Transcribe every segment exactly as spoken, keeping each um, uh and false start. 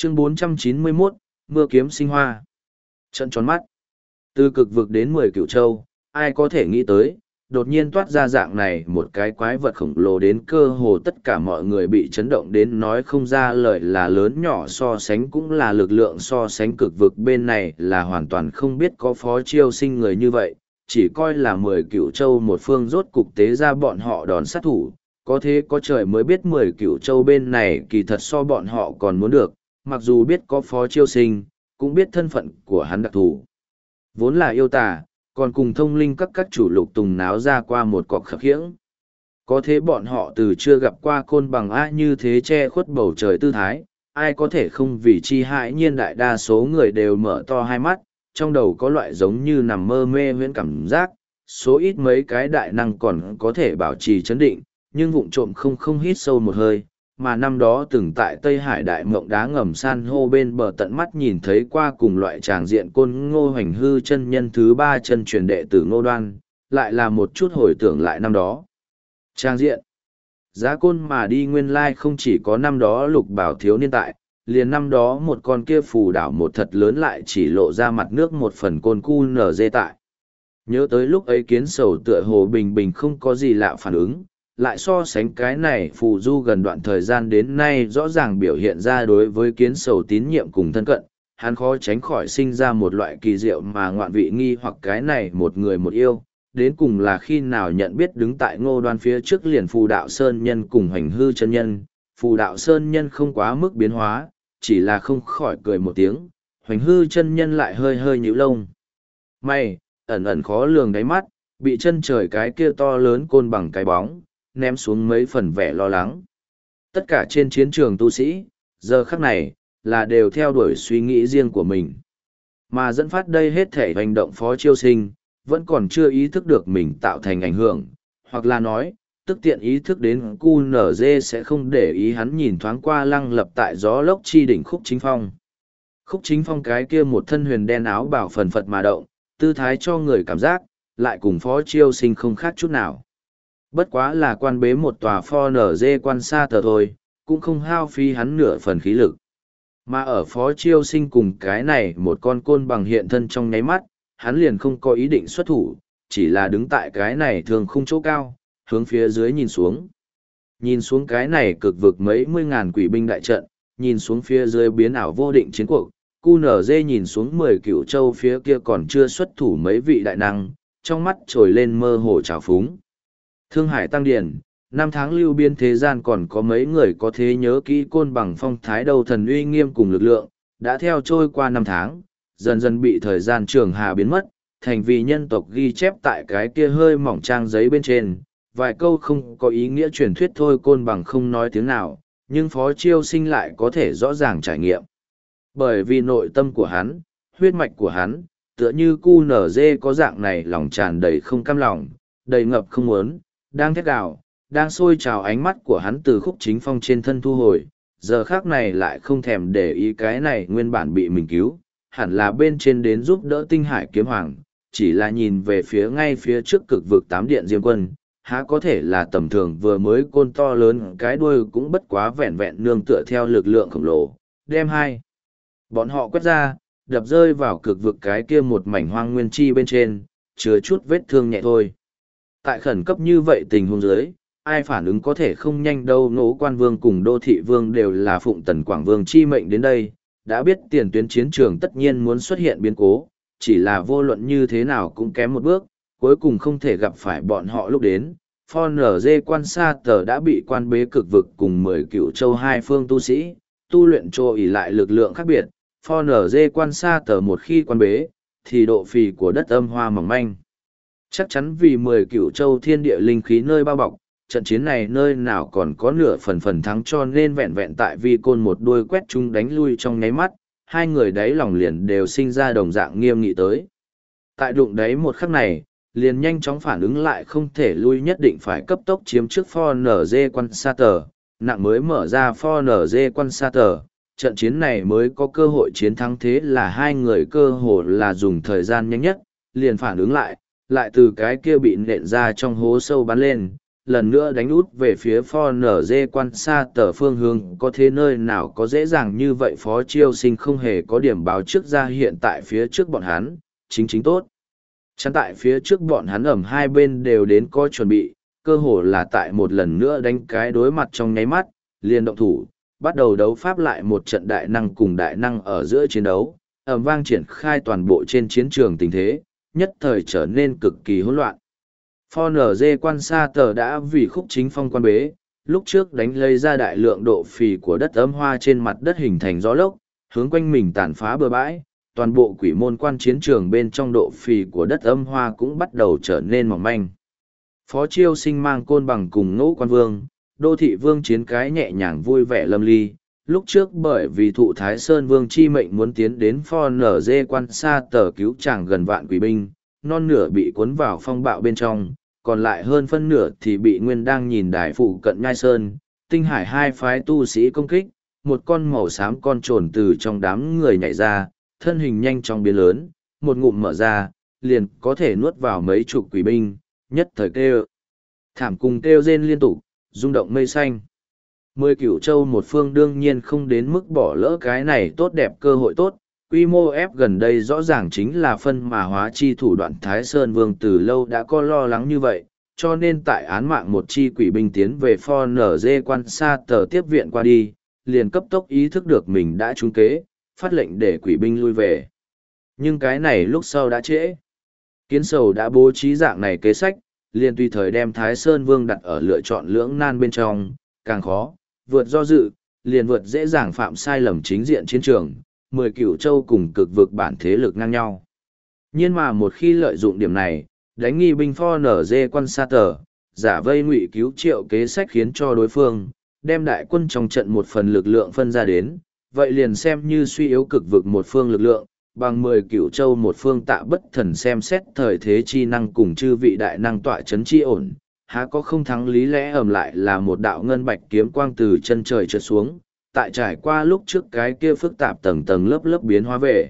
Chương bốn trăm chín mươi mốt, Mưa kiếm sinh hoa. Trận tròn mắt. Từ cực vực đến mười cửu châu, ai có thể nghĩ tới, đột nhiên toát ra dạng này một cái quái vật khổng lồ đến cơ hồ tất cả mọi người bị chấn động đến nói không ra lời là lớn nhỏ so sánh cũng là lực lượng so sánh cực vực bên này là hoàn toàn không biết có phó chiêu sinh người như vậy, chỉ coi là mười cửu châu một phương rốt cục tế ra bọn họ đòn sát thủ, có thế có trời mới biết mười cửu châu bên này kỳ thật so bọn họ còn muốn được, mặc dù biết có phó chiêu sinh, cũng biết thân phận của hắn đặc thù. Vốn là yêu tà, còn cùng thông linh các các chủ lục tùng náo ra qua một cọc khập khiễng. Có thế bọn họ từ chưa gặp qua côn bằng a như thế che khuất bầu trời tư thái, ai có thể không vì chi hãi nhiên đại đa số người đều mở to hai mắt, trong đầu có loại giống như nằm mơ mê huyễn cảm giác, số ít mấy cái đại năng còn có thể bảo trì chấn định, nhưng vụng trộm không không hít sâu một hơi, mà năm đó từng tại Tây Hải đại mộng đá ngầm san hô bên bờ tận mắt nhìn thấy qua cùng loại tràng diện côn ngô hoành hư chân nhân thứ ba chân truyền đệ tử ngô đoan, lại là một chút hồi tưởng lại năm đó. Tràng diện, giá côn mà đi nguyên lai không chỉ có năm đó lục bảo thiếu niên tại, liền năm đó một con kia phù đảo một thật lớn lại chỉ lộ ra mặt nước một phần côn cu nở dê tại. Nhớ tới lúc ấy kiến sầu tựa hồ bình bình không có gì lạ phản ứng, lại so sánh cái này phù du gần đoạn thời gian đến nay rõ ràng biểu hiện ra đối với kiến sầu tín nhiệm cùng thân cận, hắn khó tránh khỏi sinh ra một loại kỳ diệu mà ngoạn vị nghi hoặc cái này một người một yêu, đến cùng là khi nào nhận biết đứng tại ngô đoan phía trước liền phù đạo sơn nhân cùng hoành hư chân nhân, phù đạo sơn nhân không quá mức biến hóa, chỉ là không khỏi cười một tiếng, hoành hư chân nhân lại hơi hơi nhíu lông. May, ẩn ẩn khó lường đáy mắt, bị chân trời cái kia to lớn côn bằng cái bóng, ném xuống mấy phần vẻ lo lắng. Tất cả trên chiến trường tu sĩ, giờ khắc này, là đều theo đuổi suy nghĩ riêng của mình. Mà dẫn phát đây hết thể hành động phó chiêu sinh, vẫn còn chưa ý thức được mình tạo thành ảnh hưởng, hoặc là nói, tức tiện ý thức đến cu nở dê sẽ không để ý hắn nhìn thoáng qua lăng lập tại gió lốc chi đỉnh khúc chính phong. Khúc chính phong cái kia một thân huyền đen áo bảo phần phật mà động, tư thái cho người cảm giác, lại cùng phó chiêu sinh không khác chút nào. Bất quá là quan bế một tòa pho nở dê quan xa tờ thôi, cũng không hao phí hắn nửa phần khí lực. Mà ở phó chiêu sinh cùng cái này một con côn bằng hiện thân trong nháy mắt, hắn liền không có ý định xuất thủ, chỉ là đứng tại cái này thường khung chỗ cao, hướng phía dưới nhìn xuống. Nhìn xuống cái này cực vực mấy mươi ngàn quỷ binh đại trận, nhìn xuống phía dưới biến ảo vô định chiến cuộc, cu nở dê nhìn xuống mười cựu châu phía kia còn chưa xuất thủ mấy vị đại năng, trong mắt trồi lên mơ hồ trào phúng. Thương Hải Tăng Điển, năm tháng lưu biên thế gian còn có mấy người có thế nhớ kỹ côn bằng phong thái đầu thần uy nghiêm cùng lực lượng, đã theo trôi qua năm tháng, dần dần bị thời gian trường hà biến mất, thành vì nhân tộc ghi chép tại cái kia hơi mỏng trang giấy bên trên, vài câu không có ý nghĩa truyền thuyết thôi côn bằng không nói tiếng nào, nhưng phó chiêu sinh lại có thể rõ ràng trải nghiệm. Bởi vì nội tâm của hắn, huyết mạch của hắn, tựa như cu nở dê có dạng này lòng tràn đầy không cam lòng, đầy ngập không muốn, đang thét gào, đang sôi trào ánh mắt của hắn từ khúc chính phong trên thân thu hồi, giờ khác này lại không thèm để ý cái này nguyên bản bị mình cứu, hẳn là bên trên đến giúp đỡ tinh hải kiếm hoàng, chỉ là nhìn về phía ngay phía trước cực vực tám điện diêm quân, há có thể là tầm thường vừa mới côn to lớn cái đuôi cũng bất quá vẹn vẹn nương tựa theo lực lượng khổng lồ, đem hai. Bọn họ quét ra, đập rơi vào cực vực cái kia một mảnh hoang nguyên chi bên trên, chứa chút vết thương nhẹ thôi. Tại khẩn cấp như vậy tình huống dưới, ai phản ứng có thể không nhanh đâu. Ngũ quan vương cùng đô thị vương đều là phụng tần quảng vương chi mệnh đến đây, đã biết tiền tuyến chiến trường tất nhiên muốn xuất hiện biến cố, chỉ là vô luận như thế nào cũng kém một bước, cuối cùng không thể gặp phải bọn họ lúc đến. Pho nở dê quan sa tờ đã bị quan bế cực vực cùng mười cựu châu hai phương tu sĩ, tu luyện trô ỉ lại lực lượng khác biệt. Pho nở dê quan sa tờ một khi quan bế, thì độ phì của đất âm hoa mỏng manh. Chắc chắn vì mười cựu châu thiên địa linh khí nơi bao bọc, trận chiến này nơi nào còn có nửa phần phần thắng cho nên vẹn vẹn tại vi côn một đuôi quét chúng đánh lui trong nháy mắt, hai người đáy lòng liền đều sinh ra đồng dạng nghiêm nghị tới. Tại đụng đáy một khắc này, liền nhanh chóng phản ứng lại không thể lui nhất định phải cấp tốc chiếm trước pho nở dê quan sa tờ, nặng mới mở ra pho nở dê quan sa tờ, trận chiến này mới có cơ hội chiến thắng thế là hai người cơ hội là dùng thời gian nhanh nhất, liền phản ứng lại, lại từ cái kia bị nện ra trong hố sâu bắn lên, lần nữa đánh út về phía pho nở dê quan xa tờ phương hướng có thế nơi nào có dễ dàng như vậy phó chiêu sinh không hề có điểm báo trước ra hiện tại phía trước bọn hắn, chính chính tốt. Chắn tại phía trước bọn hắn ẩm hai bên đều đến có chuẩn bị, cơ hồ là tại một lần nữa đánh cái đối mặt trong nháy mắt, liền động thủ, bắt đầu đấu pháp lại một trận đại năng cùng đại năng ở giữa chiến đấu, ẩm vang triển khai toàn bộ trên chiến trường tình thế, nhất thời trở nên cực kỳ hỗn loạn. pho en giê quan sa tờ đã vì khúc chính phong quan bế, lúc trước đánh lấy ra đại lượng độ phì của đất ấm hoa trên mặt đất hình thành gió lốc, hướng quanh mình tàn phá bừa bãi, toàn bộ quỷ môn quan chiến trường bên trong độ phì của đất âm hoa cũng bắt đầu trở nên mỏng manh. Phó Chiêu Sinh mang côn bằng cùng Ngũ Quan Vương, Đô Thị Vương chiến cái nhẹ nhàng vui vẻ lâm ly. Lúc trước bởi vì thụ Thái Sơn Vương chi mệnh muốn tiến đến pho nở dê quan xa tờ cứu chàng gần vạn quỷ binh, non nửa bị cuốn vào phong bạo bên trong, còn lại hơn phân nửa thì bị Nguyên đang nhìn đài phụ cận Nhai Sơn, Tinh Hải hai phái tu sĩ công kích, một con màu xám con trồn từ trong đám người nhảy ra, thân hình nhanh chóng biến lớn, một ngụm mở ra, liền có thể nuốt vào mấy chục quỷ binh, nhất thời kêu. Thảm cùng kêu rên liên tục, rung động mây xanh. Mười cửu châu một phương đương nhiên không đến mức bỏ lỡ cái này tốt đẹp cơ hội tốt, quy mô ép gần đây rõ ràng chính là phân mà hóa chi thủ đoạn Thái Sơn Vương từ lâu đã có lo lắng như vậy, cho nên tại án mạng một chi quỷ binh tiến về pho nở dê quan xa tờ tiếp viện qua đi, liền cấp tốc ý thức được mình đã trúng kế, phát lệnh để quỷ binh lui về. Nhưng cái này lúc sau đã trễ. Kiến Sầu đã bố trí dạng này kế sách, liền tùy thời đem Thái Sơn Vương đặt ở lựa chọn lưỡng nan bên trong, càng khó, vượt do dự, liền vượt dễ dàng phạm sai lầm chính diện chiến trường, mười cửu châu cùng cực vực bản thế lực ngang nhau. Nhưng mà một khi lợi dụng điểm này, đánh nghi binh pho nở dê quan sa tờ, giả vây ngụy cứu triệu kế sách khiến cho đối phương, đem đại quân trong trận một phần lực lượng phân ra đến, vậy liền xem như suy yếu cực vực một phương lực lượng, bằng mười cửu châu một phương tạ bất thần xem xét thời thế chi năng cùng chư vị đại năng tọa chấn chi ổn, há có không thắng lý lẽ ầm lại là một đạo ngân bạch kiếm quang từ chân trời trượt xuống, tại trải qua lúc trước cái kia phức tạp tầng tầng lớp lớp biến hóa về.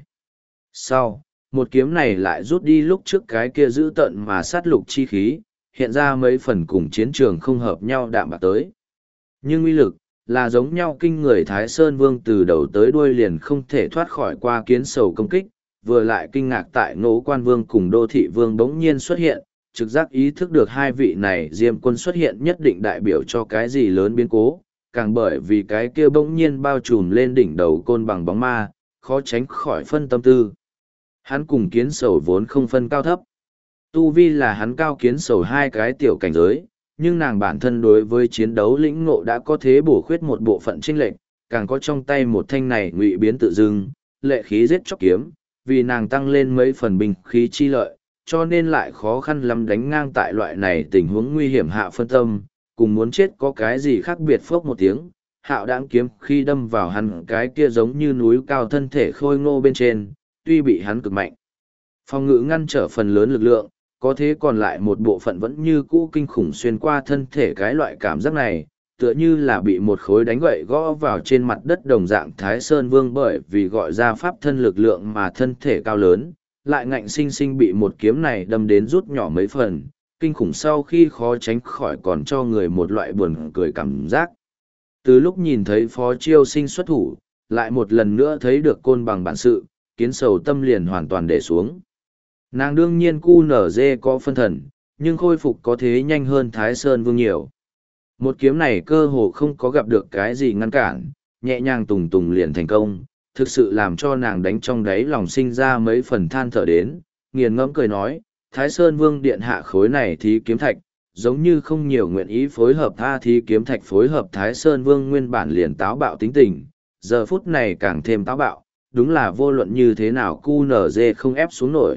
Sau, một kiếm này lại rút đi lúc trước cái kia giữ tận mà sát lục chi khí, hiện ra mấy phần cùng chiến trường không hợp nhau đạm bạc tới. Nhưng uy lực, là giống nhau kinh người Thái Sơn Vương từ đầu tới đuôi liền không thể thoát khỏi qua Kiến Sầu công kích, vừa lại kinh ngạc tại Ngũ Quan Vương cùng Đô Thị Vương bỗng nhiên xuất hiện, trực giác ý thức được hai vị này Diêm Quân xuất hiện nhất định đại biểu cho cái gì lớn biến cố, càng bởi vì cái kia bỗng nhiên bao trùm lên đỉnh đầu côn bằng bóng ma, khó tránh khỏi phân tâm tư. Hắn cùng Kiến Sầu vốn không phân cao thấp. Tu vi là hắn cao Kiến Sầu hai cái tiểu cảnh giới, nhưng nàng bản thân đối với chiến đấu lĩnh ngộ đã có thế bổ khuyết một bộ phận chênh lệch, càng có trong tay một thanh này ngụy biến tự dưng, lệ khí giết chóc kiếm, vì nàng tăng lên mấy phần binh khí chi lợi, cho nên lại khó khăn lắm đánh ngang tại loại này tình huống nguy hiểm hạ phân tâm, cùng muốn chết có cái gì khác biệt phốc một tiếng, hạo đãng kiếm khi đâm vào hắn cái kia giống như núi cao thân thể khôi ngô bên trên, tuy bị hắn cực mạnh. Phòng ngự ngăn trở phần lớn lực lượng, có thế còn lại một bộ phận vẫn như cũ kinh khủng xuyên qua thân thể cái loại cảm giác này, tựa như là bị một khối đánh gậy gõ vào trên mặt đất đồng dạng Thái Sơn Vương bởi vì gọi ra pháp thân lực lượng mà thân thể cao lớn, lại ngạnh sinh sinh bị một kiếm này đâm đến rút nhỏ mấy phần, kinh khủng sau khi khó tránh khỏi còn cho người một loại buồn cười cảm giác. Từ lúc nhìn thấy Phó Chiêu Sinh xuất thủ, lại một lần nữa thấy được côn bằng bản sự, Kiến Sầu tâm liền hoàn toàn để xuống. Nàng đương nhiên cu nở dê có phân thần, nhưng khôi phục có thế nhanh hơn Thái Sơn Vương nhiều. Một kiếm này cơ hồ không có gặp được cái gì ngăn cản, nhẹ nhàng tùng tùng liền thành công, thực sự làm cho nàng đánh trong đáy lòng sinh ra mấy phần than thở đến, nghiền ngẫm cười nói, Thái Sơn Vương điện hạ khối này thì kiếm thạch, giống như không nhiều nguyện ý phối hợp tha thì kiếm thạch phối hợp Thái Sơn Vương nguyên bản liền táo bạo tính tình, giờ phút này càng thêm táo bạo, đúng là vô luận như thế nào cu nở dê không ép xuống nổi.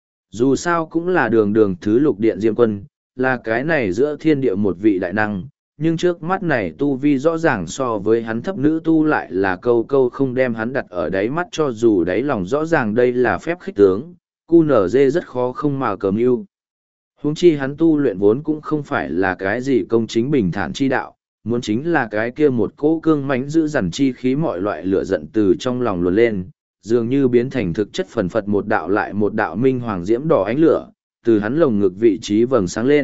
Dù sao cũng là đường đường thứ lục điện Diêm Quân, là cái này giữa thiên địa một vị đại năng, nhưng trước mắt này tu vi rõ ràng so với hắn thấp nữ tu lại là câu câu không đem hắn đặt ở đáy mắt cho dù đáy lòng rõ ràng đây là phép khích tướng, cu nở dê rất khó không mà cầm ưu. Huống chi hắn tu luyện vốn cũng không phải là cái gì công chính bình thản chi đạo, muốn chính là cái kia một cỗ cương mãnh giữ dằn chi khí mọi loại lửa giận từ trong lòng luồn lên, dường như biến thành thực chất phần phật một đạo lại một đạo minh hoàng diễm đỏ ánh lửa, từ hắn lồng ngực vị trí vầng sáng lên,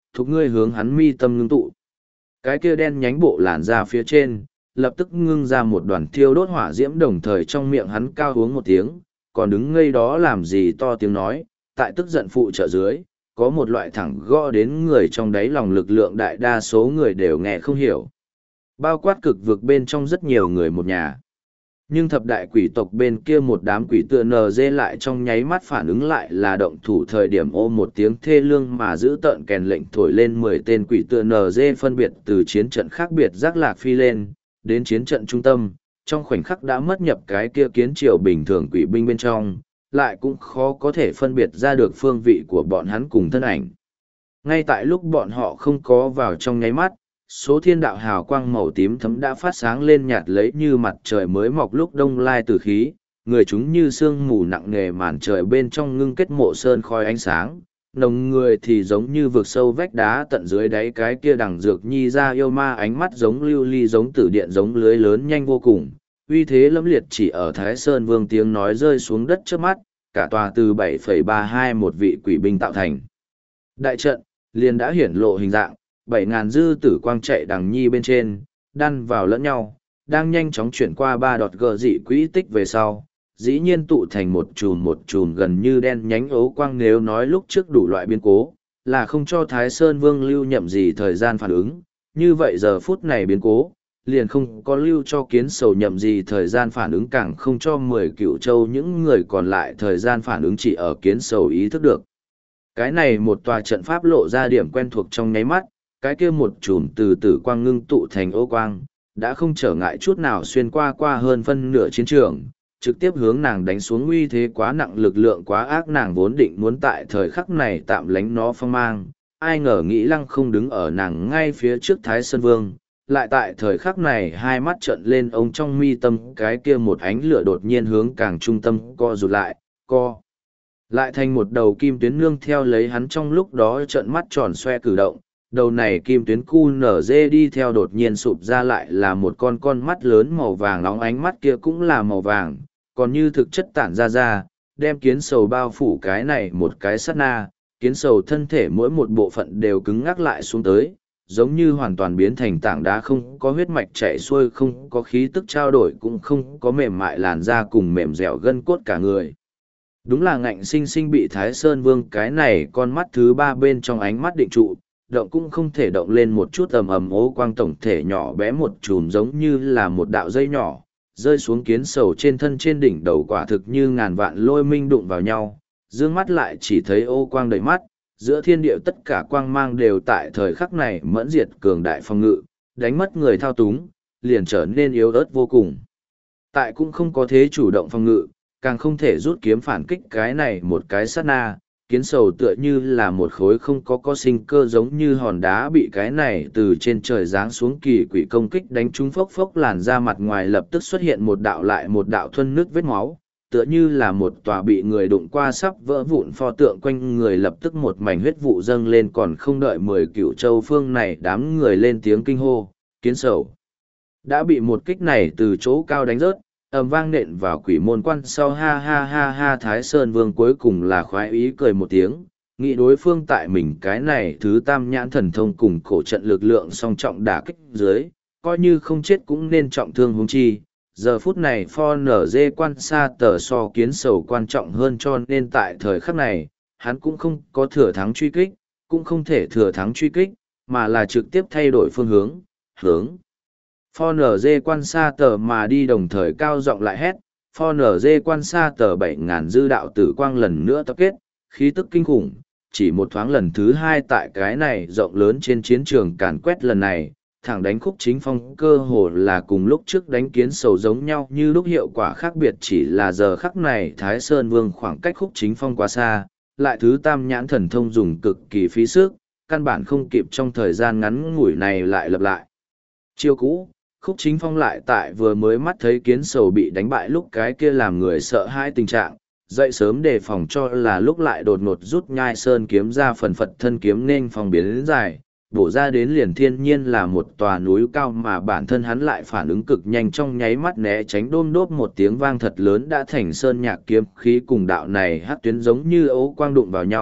thục ngươi hướng hắn mi tâm ngưng tụ. Cái kia đen nhánh bộ làn ra phía trên, lập tức ngưng ra một đoàn thiêu đốt hỏa diễm, đồng thời trong miệng hắn cao uống một tiếng, còn đứng ngây đó làm gì to tiếng nói, tại tức giận phụ trợ dưới, có một loại thẳng gõ đến người trong đáy lòng lực lượng đại đa số người đều nghe không hiểu. Bao quát cực vực bên trong rất nhiều người một nhà. Nhưng thập đại quỷ tộc bên kia một đám quỷ tựa nờ dê lại trong nháy mắt phản ứng lại là động thủ thời điểm ô một tiếng thê lương mà giữ tợn kèn lệnh thổi lên mười tên quỷ tựa nờ dê phân biệt từ chiến trận khác biệt rác lạc phi lên, đến chiến trận trung tâm, trong khoảnh khắc đã mất nhập cái kia kiến triều bình thường quỷ binh bên trong, lại cũng khó có thể phân biệt ra được phương vị của bọn hắn cùng thân ảnh. Ngay tại lúc bọn họ không có vào trong nháy mắt, số thiên đạo hào quang màu tím thấm đã phát sáng lên nhạt lấy như mặt trời mới mọc lúc đông lai từ khí, người chúng như sương mù nặng nề màn trời bên trong ngưng kết mộ sơn khói ánh sáng, nồng người thì giống như vực sâu vách đá tận dưới đáy cái kia đằng dược nhi ra yêu ma, ánh mắt giống lưu ly giống tử điện giống lưới lớn nhanh vô cùng, uy thế lẫm liệt chỉ ở Thái Sơn Vương tiếng nói rơi xuống đất trước mắt, cả tòa từ bảy phẩy ba hai một vị quỷ binh tạo thành. Đại trận, liền đã hiển lộ hình dạng, bảy ngàn dư tử quang chạy đằng nhi bên trên, đan vào lẫn nhau, đang nhanh chóng chuyển qua ba đọt gờ dị quỹ tích về sau, dĩ nhiên tụ thành một chùm một chùm gần như đen nhánh ấu quang. Nếu nói lúc trước đủ loại biến cố, là không cho Thái Sơn Vương lưu nhậm gì thời gian phản ứng, như vậy giờ phút này biến cố, liền không có lưu cho kiến sầu nhậm gì thời gian phản ứng, càng không cho mười cựu châu những người còn lại thời gian phản ứng, chỉ ở kiến sầu ý thức được. Cái này một tòa trận pháp lộ ra điểm quen thuộc trong nháy mắt, cái kia một chùm từ tử quang ngưng tụ thành ô quang, đã không trở ngại chút nào xuyên qua qua hơn phân nửa chiến trường, trực tiếp hướng nàng đánh xuống. Uy thế quá nặng, lực lượng quá ác, nàng vốn định muốn tại thời khắc này tạm lánh nó phong mang, ai ngờ nghĩ lăng không đứng ở nàng ngay phía trước Thái Sơn Vương, lại tại thời khắc này hai mắt trợn lên, ông trong mi tâm cái kia một ánh lửa đột nhiên hướng càng trung tâm co rụt lại, co lại thành một đầu kim tuyến nương theo lấy hắn trong lúc đó trợn mắt tròn xoe cử động. Đầu này kim tuyến cu nở dê đi theo đột nhiên sụp ra lại là một con con mắt lớn màu vàng nóng, ánh mắt kia cũng là màu vàng, còn như thực chất tản ra ra, đem kiến sầu bao phủ cái này một cái sát na, kiến sầu thân thể mỗi một bộ phận đều cứng ngắc lại xuống tới, giống như hoàn toàn biến thành tảng đá, không có huyết mạch chảy xuôi, không có khí tức trao đổi, cũng không có mềm mại làn da cùng mềm dẻo gân cốt cả người. Đúng là ngạnh sinh sinh bị Thái Sơn Vương cái này con mắt thứ ba bên trong ánh mắt định trụ, động cũng không thể động lên một chút. Ầm ầm, ố quang tổng thể nhỏ bé một chùm giống như là một đạo dây nhỏ, rơi xuống kiến sầu trên thân, trên đỉnh đầu quả thực như ngàn vạn lôi minh đụng vào nhau, dương mắt lại chỉ thấy ô quang đầy mắt, giữa thiên địa tất cả quang mang đều tại thời khắc này mẫn diệt cường đại phòng ngự, đánh mất người thao túng, liền trở nên yếu ớt vô cùng. Tại cũng không có thế chủ động phòng ngự, càng không thể rút kiếm phản kích cái này một cái sát na, kiến sầu tựa như là một khối không có có sinh cơ, giống như hòn đá bị cái này từ trên trời giáng xuống kỳ quỷ công kích đánh trúng, phốc phốc làn ra mặt ngoài lập tức xuất hiện một đạo lại một đạo thuân nước vết máu, tựa như là một tòa bị người đụng qua sắp vỡ vụn pho tượng, quanh người lập tức một mảnh huyết vụ dâng lên. Còn không đợi mười cựu châu phương này đám người lên tiếng kinh hô, kiến sầu đã bị một kích này từ chỗ cao đánh rớt, ầm vang nện vào quỷ môn quan sau. Ha ha ha ha, Thái Sơn Vương cuối cùng là khoái ý cười một tiếng, nghĩ đối phương tại mình cái này thứ tam nhãn thần thông cùng cổ trận lực lượng song trọng đả kích dưới, coi như không chết cũng nên trọng thương huống chi. Giờ phút này pho nở dê quan xa tờ so kiến sầu quan trọng hơn, cho nên tại thời khắc này, hắn cũng không có thừa thắng truy kích, cũng không thể thừa thắng truy kích, mà là trực tiếp thay đổi phương hướng, hướng pho nở dê quan xa tờ mà đi, đồng thời cao giọng lại hét, pho nở dê quan xa tờ bảy ngàn dư đạo tử quang lần nữa tập kết, khí tức kinh khủng, chỉ một thoáng lần thứ hai tại cái này rộng lớn trên chiến trường càn quét. Lần này, thẳng đánh Khúc Chính Phong, cơ hồ là cùng lúc trước đánh kiến sầu giống nhau như lúc, hiệu quả khác biệt chỉ là giờ khắc này Thái Sơn Vương khoảng cách Khúc Chính Phong quá xa, lại thứ tam nhãn thần thông dùng cực kỳ phí sức, căn bản không kịp trong thời gian ngắn ngủi này lại lặp lại chiêu cũ. Khúc Chính Phong lại tại vừa mới mắt thấy kiến sầu bị đánh bại lúc cái kia làm người sợ hãi tình trạng, dậy sớm đề phòng cho là lúc lại đột ngột rút nhai sơn kiếm ra, phần phật thân kiếm nên phòng biến đến dài, bổ ra đến liền thiên nhiên là một tòa núi cao, mà bản thân hắn lại phản ứng cực nhanh, trong nháy mắt né tránh, đôm đốp một tiếng vang thật lớn đã thành sơn nhạc kiếm khí cùng đạo này hát tuyến giống như ấu quang đụng vào nhau,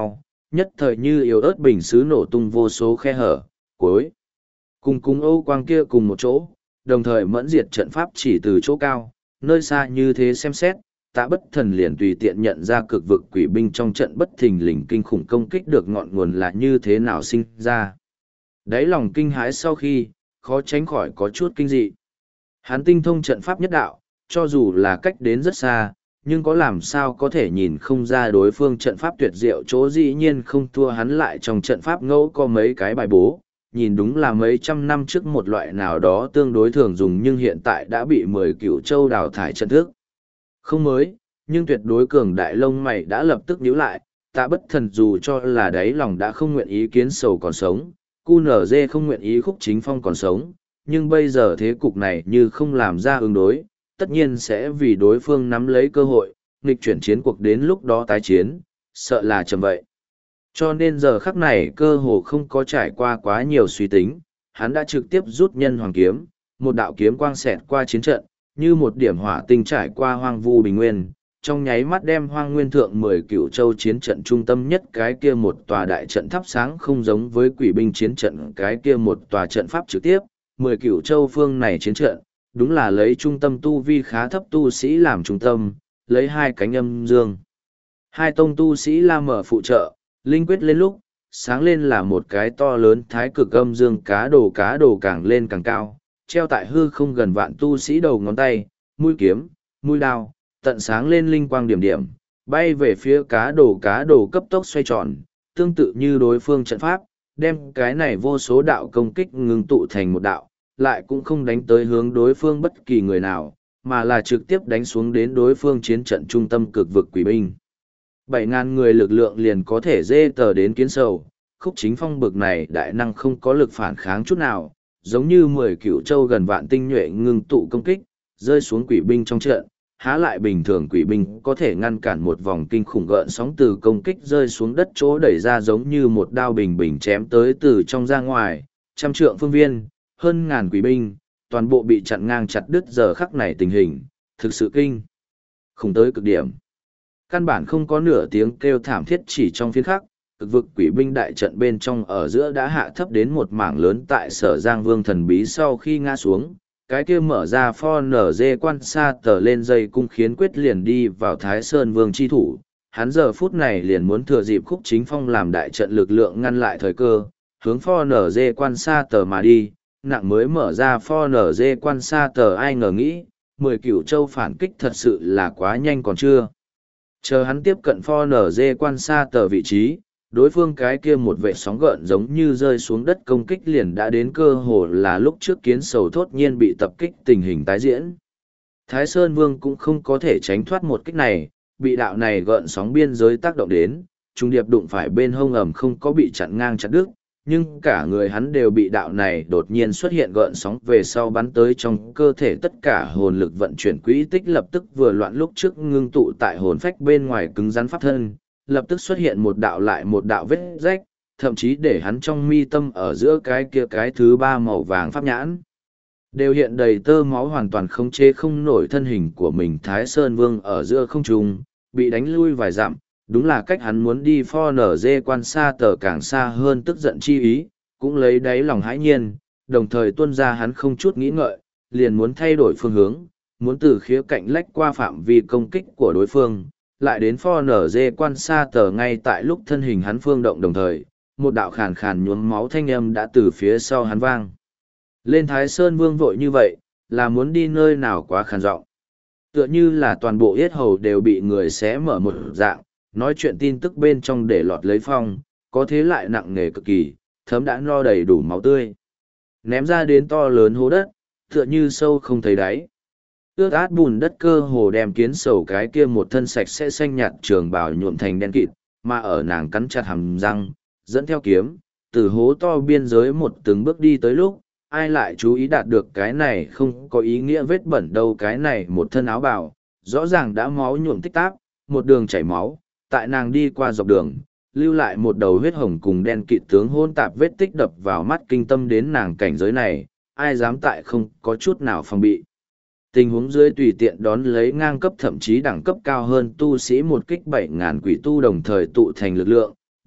nhất thời như yếu ớt bình xứ nổ tung vô số khe hở, cuối. Cùng cung Âu quang kia cùng một chỗ, đồng thời mẫn diệt trận pháp chỉ từ chỗ cao, nơi xa như thế xem xét, Tạ Bất Thần liền tùy tiện nhận ra cực vực quỷ binh trong trận bất thình lình kinh khủng công kích được ngọn nguồn là như thế nào sinh ra. Đáy lòng kinh hãi sau khi, khó tránh khỏi có chút kinh dị. Hắn tinh thông trận pháp nhất đạo, cho dù là cách đến rất xa, nhưng có làm sao có thể nhìn không ra đối phương trận pháp tuyệt diệu chỗ dĩ nhiên không thua hắn lại trong trận pháp ngẫu có mấy cái bài bố, nhìn đúng là mấy trăm năm trước một loại nào đó tương đối thường dùng nhưng hiện tại đã bị mười cựu châu đào thải trận thức. Không mới, nhưng tuyệt đối cường đại lông mày đã lập tức nhíu lại, Tạ Bất Thần dù cho là đáy lòng đã không nguyện ý Kiến Sầu còn sống, cu nở dê không nguyện ý Khúc Chính Phong còn sống, nhưng bây giờ thế cục này như không làm ra ứng đối, tất nhiên sẽ vì đối phương nắm lấy cơ hội, nghịch chuyển chiến cuộc đến lúc đó tái chiến, sợ là chầm vậy. Cho nên giờ khắc này cơ hồ không có trải qua quá nhiều suy tính, hắn đã trực tiếp rút nhân hoàng kiếm, một đạo kiếm quang xẹt qua chiến trận, như một điểm hỏa tinh trải qua hoang vu bình nguyên, trong nháy mắt đem hoang nguyên thượng mười cựu châu chiến trận trung tâm nhất cái kia một tòa đại trận thắp sáng không giống với quỷ binh chiến trận cái kia một tòa trận pháp trực tiếp, mười cựu châu phương này chiến trận, đúng là lấy trung tâm tu vi khá thấp tu sĩ làm trung tâm, lấy hai cánh âm dương. Hai tông tu sĩ la mở phụ trợ, linh quyết lên lúc, sáng lên là một cái to lớn thái cực âm dương cá đồ cá đồ càng lên càng cao, treo tại hư không gần vạn tu sĩ đầu ngón tay, mũi kiếm, mũi đao, tận sáng lên linh quang điểm điểm, bay về phía cá đồ cá đồ cấp tốc xoay tròn, tương tự như đối phương trận pháp, đem cái này vô số đạo công kích ngừng tụ thành một đạo, lại cũng không đánh tới hướng đối phương bất kỳ người nào, mà là trực tiếp đánh xuống đến đối phương chiến trận trung tâm cực vực quỷ binh. Bảy ngàn người lực lượng liền có thể dê tờ đến Kiến Sầu, Khúc Chính Phong bực này đại năng không có lực phản kháng chút nào, giống như mười cựu châu gần vạn tinh nhuệ ngưng tụ công kích, rơi xuống quỷ binh trong trận, há lại bình thường quỷ binh có thể ngăn cản một vòng kinh khủng gợn sóng từ công kích rơi xuống đất chỗ đẩy ra giống như một đao bình bình chém tới từ trong ra ngoài, trăm trượng phương viên, hơn ngàn quỷ binh, toàn bộ bị chặn ngang chặt đứt giờ khắc này tình hình, thực sự kinh khủng tới cực điểm. Căn bản không có nửa tiếng kêu thảm thiết chỉ trong phiên khắc, cực vực quỷ binh đại trận bên trong ở giữa đã hạ thấp đến một mảng lớn tại sở Giang Vương thần bí sau khi ngã xuống, cái kia mở ra pho nở dê quan xa tờ lên dây cung khiến quyết liền đi vào Thái Sơn Vương chi thủ. Hắn giờ phút này liền muốn thừa dịp Khúc Chính Phong làm đại trận lực lượng ngăn lại thời cơ, hướng pho nở dê quan xa tờ mà đi, nặng mới mở ra pho nở dê quan xa tờ ai ngờ nghĩ, mười cửu châu phản kích thật sự là quá nhanh còn chưa. Chờ hắn tiếp cận pho nở dê quan xa tờ vị trí, đối phương cái kia một vệ sóng gợn giống như rơi xuống đất công kích liền đã đến cơ hồ là lúc trước Kiến Sầu thốt nhiên bị tập kích tình hình tái diễn. Thái Sơn Vương cũng không có thể tránh thoát một kích này, bị đạo này gợn sóng biên giới tác động đến, trung điệp đụng phải bên hông ẩm không có bị chặn ngang chặt đứt, nhưng cả người hắn đều bị đạo này đột nhiên xuất hiện gợn sóng về sau bắn tới trong cơ thể, tất cả hồn lực vận chuyển quỹ tích lập tức vừa loạn lúc trước ngưng tụ tại hồn phách bên ngoài cứng rắn pháp thân, lập tức xuất hiện một đạo lại một đạo vết rách, thậm chí để hắn trong mi tâm ở giữa cái kia cái thứ ba màu vàng pháp nhãn. Đều hiện đầy tơ máu hoàn toàn không chế không nổi thân hình của mình. Thái Sơn Vương ở giữa không trung, bị đánh lui vài dặm, đúng là cách hắn muốn đi pho nở dê quan xa tờ càng xa hơn tức giận chi ý, cũng lấy đáy lòng hãi nhiên, đồng thời tuôn ra hắn không chút nghĩ ngợi, liền muốn thay đổi phương hướng, muốn từ khía cạnh lách qua phạm vi công kích của đối phương, lại đến pho nở dê quan xa tờ ngay tại lúc thân hình hắn phương động đồng thời, một đạo khàn khàn nhuốm máu thanh âm đã từ phía sau hắn vang. Lên Thái Sơn Vương vội như vậy, là muốn đi nơi nào quá khàn giọng. Tựa như là toàn bộ yết hầu đều bị người xé mở một dạng, nói chuyện tin tức bên trong để lọt lấy phong, có thế lại nặng nề cực kỳ, thấm đã no đầy đủ máu tươi. Ném ra đến to lớn hố đất, tựa như sâu không thấy đáy. Ướt át bùn đất cơ hồ đem Kiến Sầu cái kia một thân sạch sẽ xanh nhạt trường bào nhuộm thành đen kịt, mà ở nàng cắn chặt hàm răng, dẫn theo kiếm, từ hố to biên giới một từng bước đi tới lúc, ai lại chú ý đạt được cái này không có ý nghĩa vết bẩn đâu, cái này một thân áo bào, rõ ràng đã máu nhuộm tích táp, một đường chảy máu, tại nàng đi qua dọc đường, lưu lại một đầu huyết hồng cùng đen kịt tướng hôn tạp vết tích đập vào mắt kinh tâm đến nàng cảnh giới này, ai dám tại không có chút nào phòng bị. Tình huống dưới tùy tiện đón lấy ngang cấp thậm chí đẳng cấp cao hơn tu sĩ một kích bảy ngàn quỷ tu đồng thời tụ thành lực lượng,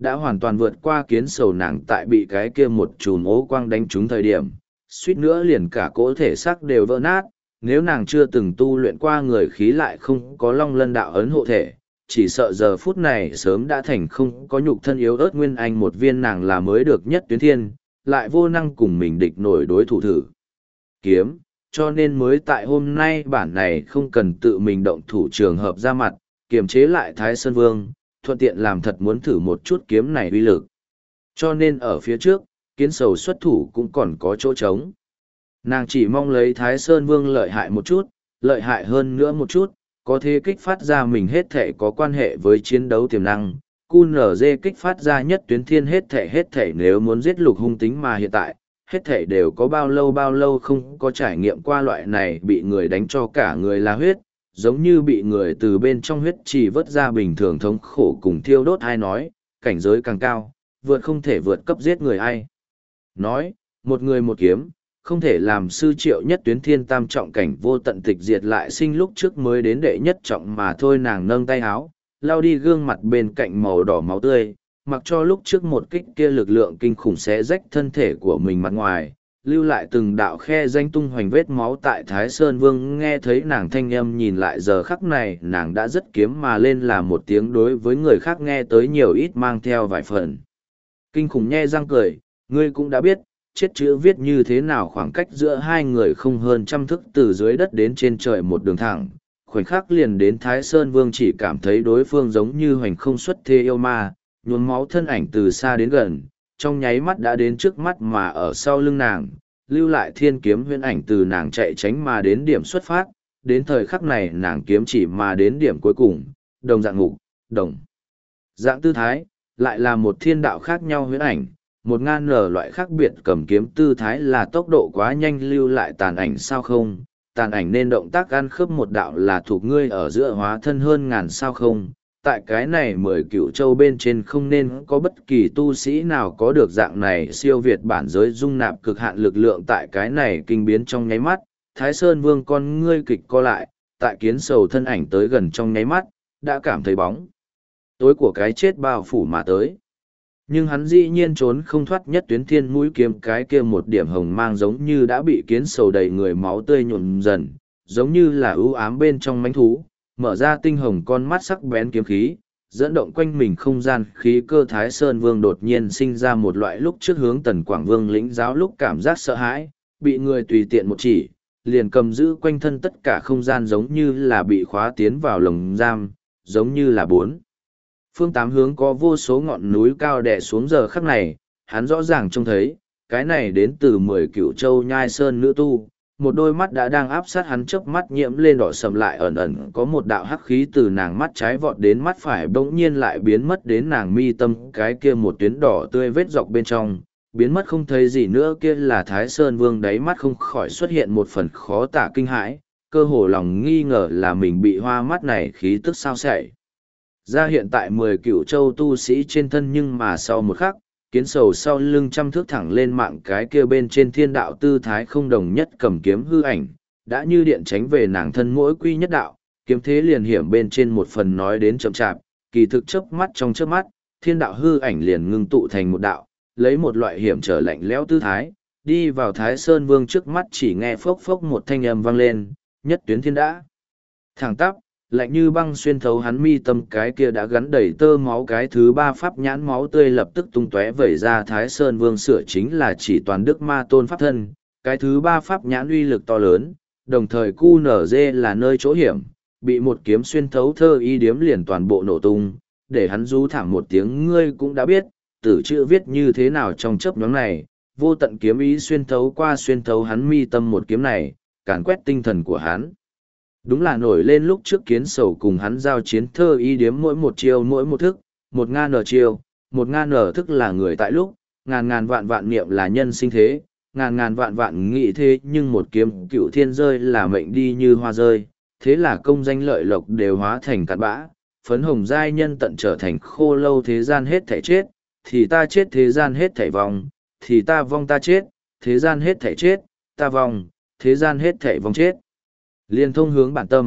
đã hoàn toàn vượt qua kiến sầu nàng tại bị cái kia một chùm ố quang đánh trúng thời điểm, suýt nữa liền cả cỗ thể xác đều vỡ nát, nếu nàng chưa từng tu luyện qua người khí lại không có long lân đạo ấn hộ thể, chỉ sợ giờ phút này sớm đã thành không có nhục thân yếu ớt nguyên anh một viên nàng là mới được nhất tuyến thiên, lại vô năng cùng mình địch nổi đối thủ thử. Kiếm, cho nên mới tại hôm nay bản này không cần tự mình động thủ trường hợp ra mặt, kiềm chế lại Thái Sơn Vương, thuận tiện làm thật muốn thử một chút kiếm này uy lực. Cho nên ở phía trước, kiến sầu xuất thủ cũng còn có chỗ trống. Nàng chỉ mong lấy Thái Sơn Vương lợi hại một chút, lợi hại hơn nữa một chút, có thể kích phát ra mình hết thể có quan hệ với chiến đấu tiềm năng. quy en giê kích phát ra nhất tuyến thiên hết thể hết thể nếu muốn giết lục hung tính mà hiện tại, hết thể đều có bao lâu bao lâu không có trải nghiệm qua loại này bị người đánh cho cả người là huyết, giống như bị người từ bên trong huyết chỉ vớt ra bình thường thống khổ cùng thiêu đốt ai nói, cảnh giới càng cao, vượt không thể vượt cấp giết người ai. Nói, một người một kiếm, không thể làm sư triệu nhất tuyến thiên tam trọng cảnh vô tận tịch diệt lại sinh lúc trước mới đến đệ nhất trọng mà thôi nàng nâng tay háo, lao đi gương mặt bên cạnh màu đỏ máu tươi, mặc cho lúc trước một kích kia lực lượng kinh khủng xé rách thân thể của mình mặt ngoài, lưu lại từng đạo khe danh tung hoành vết máu tại Thái Sơn Vương nghe thấy nàng thanh âm nhìn lại giờ khắc này nàng đã rất kiếm mà lên là một tiếng đối với người khác nghe tới nhiều ít mang theo vài phần. Kinh khủng nhe răng cười, ngươi cũng đã biết, chết chữ viết như thế nào khoảng cách giữa hai người không hơn trăm thước từ dưới đất đến trên trời một đường thẳng. Khoảnh khắc liền đến Thái Sơn Vương chỉ cảm thấy đối phương giống như hoành không xuất thế yêu ma, nhuốm máu thân ảnh từ xa đến gần, trong nháy mắt đã đến trước mắt mà ở sau lưng nàng, lưu lại thiên kiếm huyễn ảnh từ nàng chạy tránh mà đến điểm xuất phát, đến thời khắc này nàng kiếm chỉ mà đến điểm cuối cùng, đồng dạng ngục, đồng dạng tư thái, lại là một thiên đạo khác nhau huyễn ảnh, một ngàn nở loại khác biệt cầm kiếm tư thái là tốc độ quá nhanh lưu lại tàn ảnh sao không, tàn ảnh nên động tác ăn khớp một đạo là thuộc ngươi ở giữa hóa thân hơn ngàn sao không. Tại cái này mười cựu châu bên trên không nên có bất kỳ tu sĩ nào có được dạng này siêu việt bản giới dung nạp cực hạn lực lượng tại cái này kinh biến trong nháy mắt, Thái Sơn Vương con ngươi kịch co lại, tại kiến sầu thân ảnh tới gần trong nháy mắt, đã cảm thấy bóng tối của cái chết bao phủ mà tới. Nhưng hắn dĩ nhiên trốn không thoát nhất tuyến thiên mũi kiếm cái kia một điểm hồng mang giống như đã bị kiến sầu đầy người máu tươi nhuộm dần, giống như là ưu ám bên trong mánh thú, mở ra tinh hồng con mắt sắc bén kiếm khí, dẫn động quanh mình không gian khí cơ Thái Sơn Vương đột nhiên sinh ra một loại lúc trước hướng Tần Quảng Vương lĩnh giáo lúc cảm giác sợ hãi, bị người tùy tiện một chỉ, liền cầm giữ quanh thân tất cả không gian giống như là bị khóa tiến vào lồng giam, giống như là bốn. Phương tám hướng có vô số ngọn núi cao đè xuống giờ khắc này, hắn rõ ràng trông thấy, cái này đến từ mười cựu châu nhai sơn nữ tu, một đôi mắt đã đang áp sát hắn chớp mắt nhiễm lên đỏ sầm lại ẩn ẩn có một đạo hắc khí từ nàng mắt trái vọt đến mắt phải bỗng nhiên lại biến mất đến nàng mi tâm cái kia một tuyến đỏ tươi vết dọc bên trong, biến mất không thấy gì nữa kia là Thái Sơn Vương đáy mắt không khỏi xuất hiện một phần khó tả kinh hãi, cơ hồ lòng nghi ngờ là mình bị hoa mắt này khí tức sao sảy. Ra hiện tại mười cựu châu tu sĩ trên thân nhưng mà sau một khắc, kiến sầu sau lưng trăm thước thẳng lên mạng cái kia bên trên thiên đạo tư thái không đồng nhất cầm kiếm hư ảnh, đã như điện tránh về nàng thân mỗi quy nhất đạo, kiếm thế liền hiểm bên trên một phần nói đến chậm chạp, kỳ thực chớp mắt trong chớp mắt, thiên đạo hư ảnh liền ngưng tụ thành một đạo, lấy một loại hiểm trở lạnh lẽo tư thái, đi vào Thái Sơn Vương trước mắt chỉ nghe phốc phốc một thanh âm vang lên, nhất tuyến thiên đã. Thẳng tắp, lạnh như băng xuyên thấu hắn mi tâm cái kia đã gắn đầy tơ máu cái thứ ba pháp nhãn máu tươi lập tức tung tóe vẩy ra Thái Sơn Vương sửa chính là chỉ toàn đức ma tôn pháp thân, cái thứ ba pháp nhãn uy lực to lớn, đồng thời quy en giê là nơi chỗ hiểm, bị một kiếm xuyên thấu thơ y điếm liền toàn bộ nổ tung, để hắn rú thảm một tiếng ngươi cũng đã biết, tử chữ viết như thế nào trong chớp nhoáng này, vô tận kiếm ý xuyên thấu qua xuyên thấu hắn mi tâm một kiếm này, càn quét tinh thần của hắn. Đúng là nổi lên lúc trước kiến sầu cùng hắn giao chiến thơ y điếm mỗi một chiêu mỗi một thức, một ngàn nở chiêu, một ngàn nở thức là người tại lúc, ngàn ngàn vạn vạn niệm là nhân sinh thế, ngàn ngàn vạn vạn nghị thế nhưng một kiếm cựu thiên rơi là mệnh đi như hoa rơi, thế là công danh lợi lộc đều hóa thành cặn bã, phấn hồng giai nhân tận trở thành khô lâu thế gian hết thảy chết, thì ta chết thế gian hết thảy vong, thì ta vong ta chết, thế gian hết thảy chết, ta vong, thế gian hết thảy vong chết. Liên thông hướng bản tâm,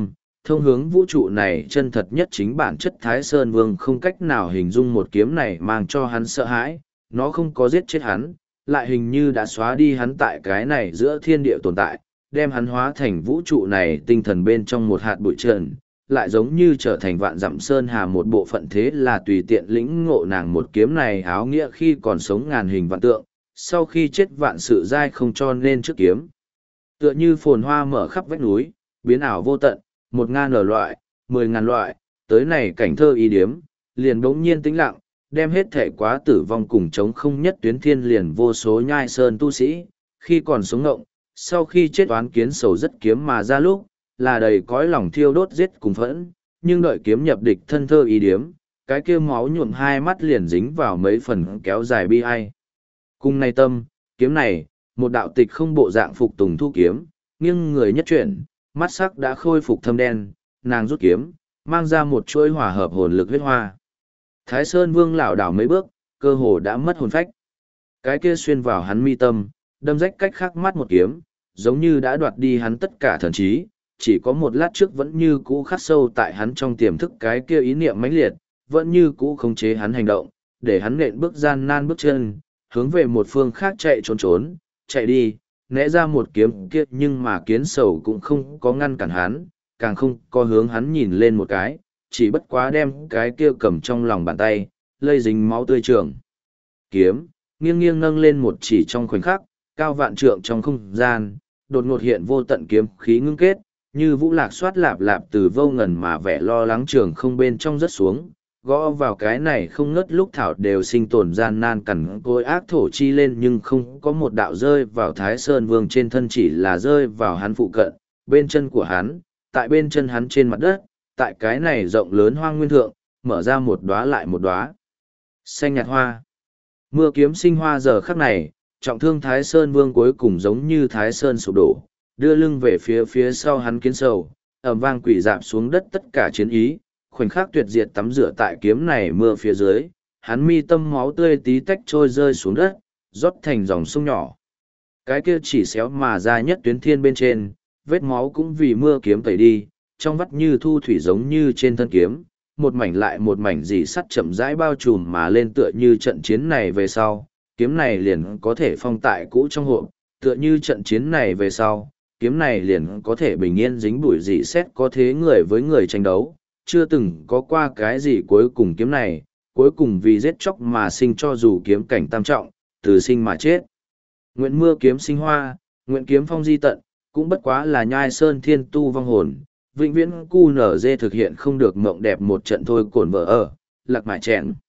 thông hướng vũ trụ này chân thật nhất chính bản chất Thái Sơn Vương không cách nào hình dung một kiếm này mang cho hắn sợ hãi, nó không có giết chết hắn, lại hình như đã xóa đi hắn tại cái này giữa thiên địa tồn tại, đem hắn hóa thành vũ trụ này tinh thần bên trong một hạt bụi trần, lại giống như trở thành vạn dặm sơn hà một bộ phận, thế là tùy tiện lĩnh ngộ nàng một kiếm này áo nghĩa khi còn sống ngàn hình vạn tượng, sau khi chết vạn sự dai không cho nên trước kiếm. Tựa như phồn hoa mở khắp vách núi, biến ảo vô tận, một ngàn ở loại, mười ngàn loại, tới này cảnh thơ ý điếm, liền bỗng nhiên tĩnh lặng, đem hết thể quá tử vong cùng chống không nhất tuyến thiên liền vô số nhai sơn tu sĩ, khi còn sống ngộng, sau khi chết oán kiến sầu rất kiếm mà ra lúc, là đầy cõi lòng thiêu đốt giết cùng phẫn, nhưng đợi kiếm nhập địch thân thơ ý điếm, cái kia máu nhuộm hai mắt liền dính vào mấy phần kéo dài bi ai. Cùng này tâm, kiếm này, một đạo tịch không bộ dạng phục tùng thu kiếm, nghiêng người nhất chuyển, mắt sắc đã khôi phục thâm đen, nàng rút kiếm, mang ra một chuỗi hòa hợp hồn lực huyết hoa. Thái Sơn Vương lảo đảo mấy bước, cơ hồ đã mất hồn phách. Cái kia xuyên vào hắn mi tâm, đâm rách cách khắc mắt một kiếm, giống như đã đoạt đi hắn tất cả thần trí, chỉ có một lát trước vẫn như cũ khắc sâu tại hắn trong tiềm thức cái kia ý niệm mãnh liệt, vẫn như cũ khống chế hắn hành động, để hắn nện bước gian nan bước chân, hướng về một phương khác chạy trốn trốn, chạy đi, né ra một kiếm kia, nhưng mà kiến sầu cũng không có ngăn cản hắn, càng không có hướng hắn nhìn lên một cái, chỉ bất quá đem cái kia cầm trong lòng bàn tay, lây dính máu tươi trường. Kiếm, nghiêng nghiêng nâng lên một chỉ trong khoảnh khắc, cao vạn trượng trong không gian, đột ngột hiện vô tận kiếm khí ngưng kết, như vũ lạc xoát lạp lạp từ vô ngần mà vẻ lo lắng trường không bên trong rất xuống, gõ vào cái này không ngớt lúc thảo đều sinh tồn gian nan cằn côi ác thổ chi lên, nhưng không có một đạo rơi vào Thái Sơn Vương trên thân, chỉ là rơi vào hắn phụ cận, bên chân của hắn, tại bên chân hắn trên mặt đất, tại cái này rộng lớn hoang nguyên thượng, mở ra một đóa lại một đóa xanh nhạt hoa. Mưa kiếm sinh hoa giờ khắc này, trọng thương Thái Sơn Vương cuối cùng giống như Thái Sơn sụp đổ, đưa lưng về phía phía sau hắn kiến sầu, ầm vang quỷ dạp xuống đất tất cả chiến ý, khoảnh khắc tuyệt diệt tắm rửa tại kiếm này mưa phía dưới, hắn mi tâm máu tươi tí tách trôi rơi xuống đất, rót thành dòng sông nhỏ. Cái kia chỉ xéo mà ra nhất tuyến thiên bên trên, vết máu cũng vì mưa kiếm tẩy đi, trong vắt như thu thủy giống như trên thân kiếm, một mảnh lại một mảnh dì sắt chậm rãi bao trùm mà lên, tựa như trận chiến này về sau, kiếm này liền có thể phong tại cũ trong hộp, tựa như trận chiến này về sau, kiếm này liền có thể bình yên dính bụi dì xét, có thế người với người tranh đấu, chưa từng có qua cái gì cuối cùng kiếm này, cuối cùng vì giết chóc mà sinh, cho dù kiếm cảnh tam trọng, từ sinh mà chết. Nguyện mưa kiếm sinh hoa, nguyện kiếm phong di tận, cũng bất quá là nhai sơn thiên tu vong hồn, vĩnh viễn cu nở dê thực hiện không được mộng đẹp một trận thôi. Cổn vợ ở, lạc mại chèn.